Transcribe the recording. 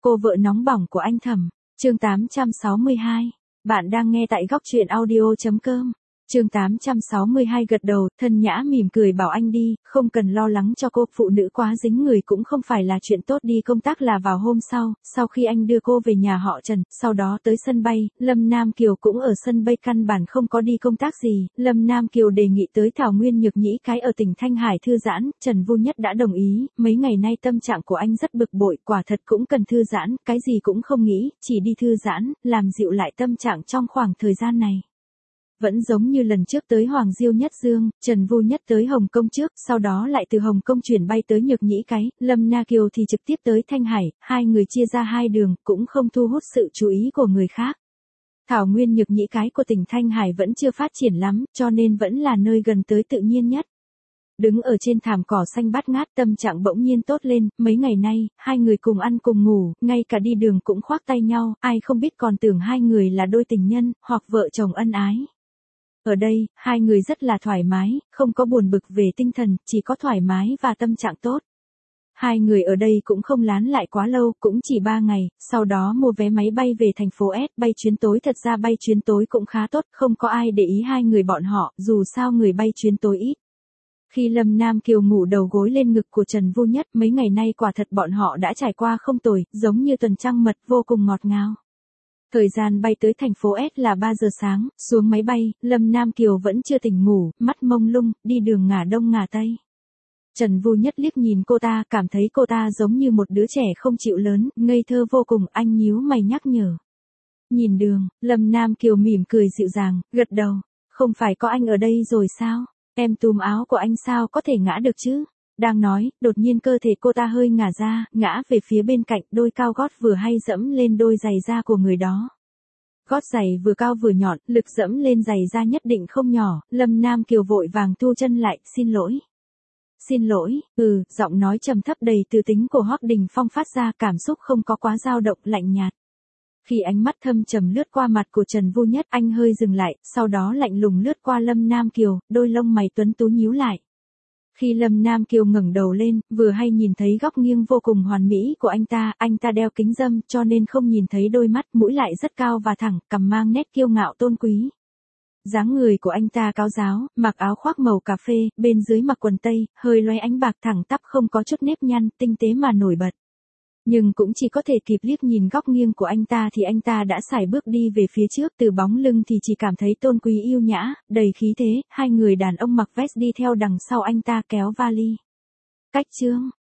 Cô vợ nóng bỏng của anh Thẩm, chương 862. Bạn đang nghe tại góc truyện audio.com. Chương 862 gật đầu, thân nhã mỉm cười bảo anh đi, không cần lo lắng cho cô, phụ nữ quá dính người cũng không phải là chuyện tốt. Đi công tác là vào hôm sau khi anh đưa cô về nhà họ Trần, sau đó tới sân bay, Lâm Nam Kiều cũng ở sân bay, căn bản không có đi công tác gì. Lâm Nam Kiều đề nghị tới Thảo Nguyên Nhược Nhĩ cái ở tỉnh Thanh Hải thư giãn, Trần Vu Nhất đã đồng ý. Mấy ngày nay tâm trạng của anh rất bực bội, quả thật cũng cần thư giãn, cái gì cũng không nghĩ, chỉ đi thư giãn, làm dịu lại tâm trạng trong khoảng thời gian này. Vẫn giống như lần trước tới Hoàng Diêu Nhất Dương, Trần Vu Nhất tới Hồng Kông trước, sau đó lại từ Hồng Kông chuyển bay tới Nhược Nhĩ cái, Lâm Na Kiều thì trực tiếp tới Thanh Hải, hai người chia ra hai đường, cũng không thu hút sự chú ý của người khác. Thảo Nguyên Nhược Nhĩ cái của tỉnh Thanh Hải vẫn chưa phát triển lắm, cho nên vẫn là nơi gần tới tự nhiên nhất. Đứng ở trên thảm cỏ xanh bát ngát, tâm trạng bỗng nhiên tốt lên. Mấy ngày nay, hai người cùng ăn cùng ngủ, ngay cả đi đường cũng khoác tay nhau, ai không biết còn tưởng hai người là đôi tình nhân, hoặc vợ chồng ân ái. Ở đây, hai người rất là thoải mái, không có buồn bực về tinh thần, chỉ có thoải mái và tâm trạng tốt. Hai người ở đây cũng không lán lại quá lâu, cũng chỉ 3 ngày, sau đó mua vé máy bay về thành phố S, bay chuyến tối. Thật ra bay chuyến tối cũng khá tốt, không có ai để ý hai người bọn họ, dù sao người bay chuyến tối ít. Khi Lâm Nam Kiều ngủ đầu gối lên ngực của Trần Vu Nhất, mấy ngày nay quả thật bọn họ đã trải qua không tồi, giống như tuần trăng mật, vô cùng ngọt ngào. Thời gian bay tới thành phố S là 3 giờ sáng, xuống máy bay, Lâm Nam Kiều vẫn chưa tỉnh ngủ, mắt mông lung, đi đường ngả đông ngả tây. Trần Vu Nhất liếc nhìn cô ta, cảm thấy cô ta giống như một đứa trẻ không chịu lớn, ngây thơ vô cùng. Anh nhíu mày nhắc nhở. Nhìn đường, Lâm Nam Kiều mỉm cười dịu dàng, gật đầu. Không phải có anh ở đây rồi sao? Em túm áo của anh sao có thể ngã được chứ? Đang nói, đột nhiên cơ thể cô ta hơi ngả ra, ngã về phía bên cạnh, đôi cao gót vừa hay dẫm lên đôi giày da của người đó. Gót giày vừa cao vừa nhọn, lực dẫm lên giày da nhất định không nhỏ. Lâm Nam Kiều vội vàng thu chân lại, xin lỗi. Xin lỗi, giọng nói trầm thấp đầy từ tính của Hoắc Đình Phong phát ra, cảm xúc không có quá dao động, lạnh nhạt. Khi ánh mắt thâm trầm lướt qua mặt của Trần Vu Nhất, anh hơi dừng lại, sau đó lạnh lùng lướt qua Lâm Nam Kiều, đôi lông mày tuấn tú nhíu lại. Khi Lâm Nam Kiều ngẩng đầu lên, vừa hay nhìn thấy góc nghiêng vô cùng hoàn mỹ của anh ta đeo kính râm, cho nên không nhìn thấy đôi mắt, mũi lại rất cao và thẳng, cằm mang nét kiêu ngạo tôn quý. Dáng người của anh ta cao ráo, mặc áo khoác màu cà phê, bên dưới mặc quần tây, hơi loé ánh bạc, thẳng tắp không có chút nếp nhăn, tinh tế mà nổi bật. Nhưng cũng chỉ có thể kịp liếc nhìn góc nghiêng của anh ta thì anh ta đã sải bước đi về phía trước, từ bóng lưng thì chỉ cảm thấy tôn quý yêu nhã, đầy khí thế. Hai người đàn ông mặc vest đi theo đằng sau anh ta kéo vali. Cách chương.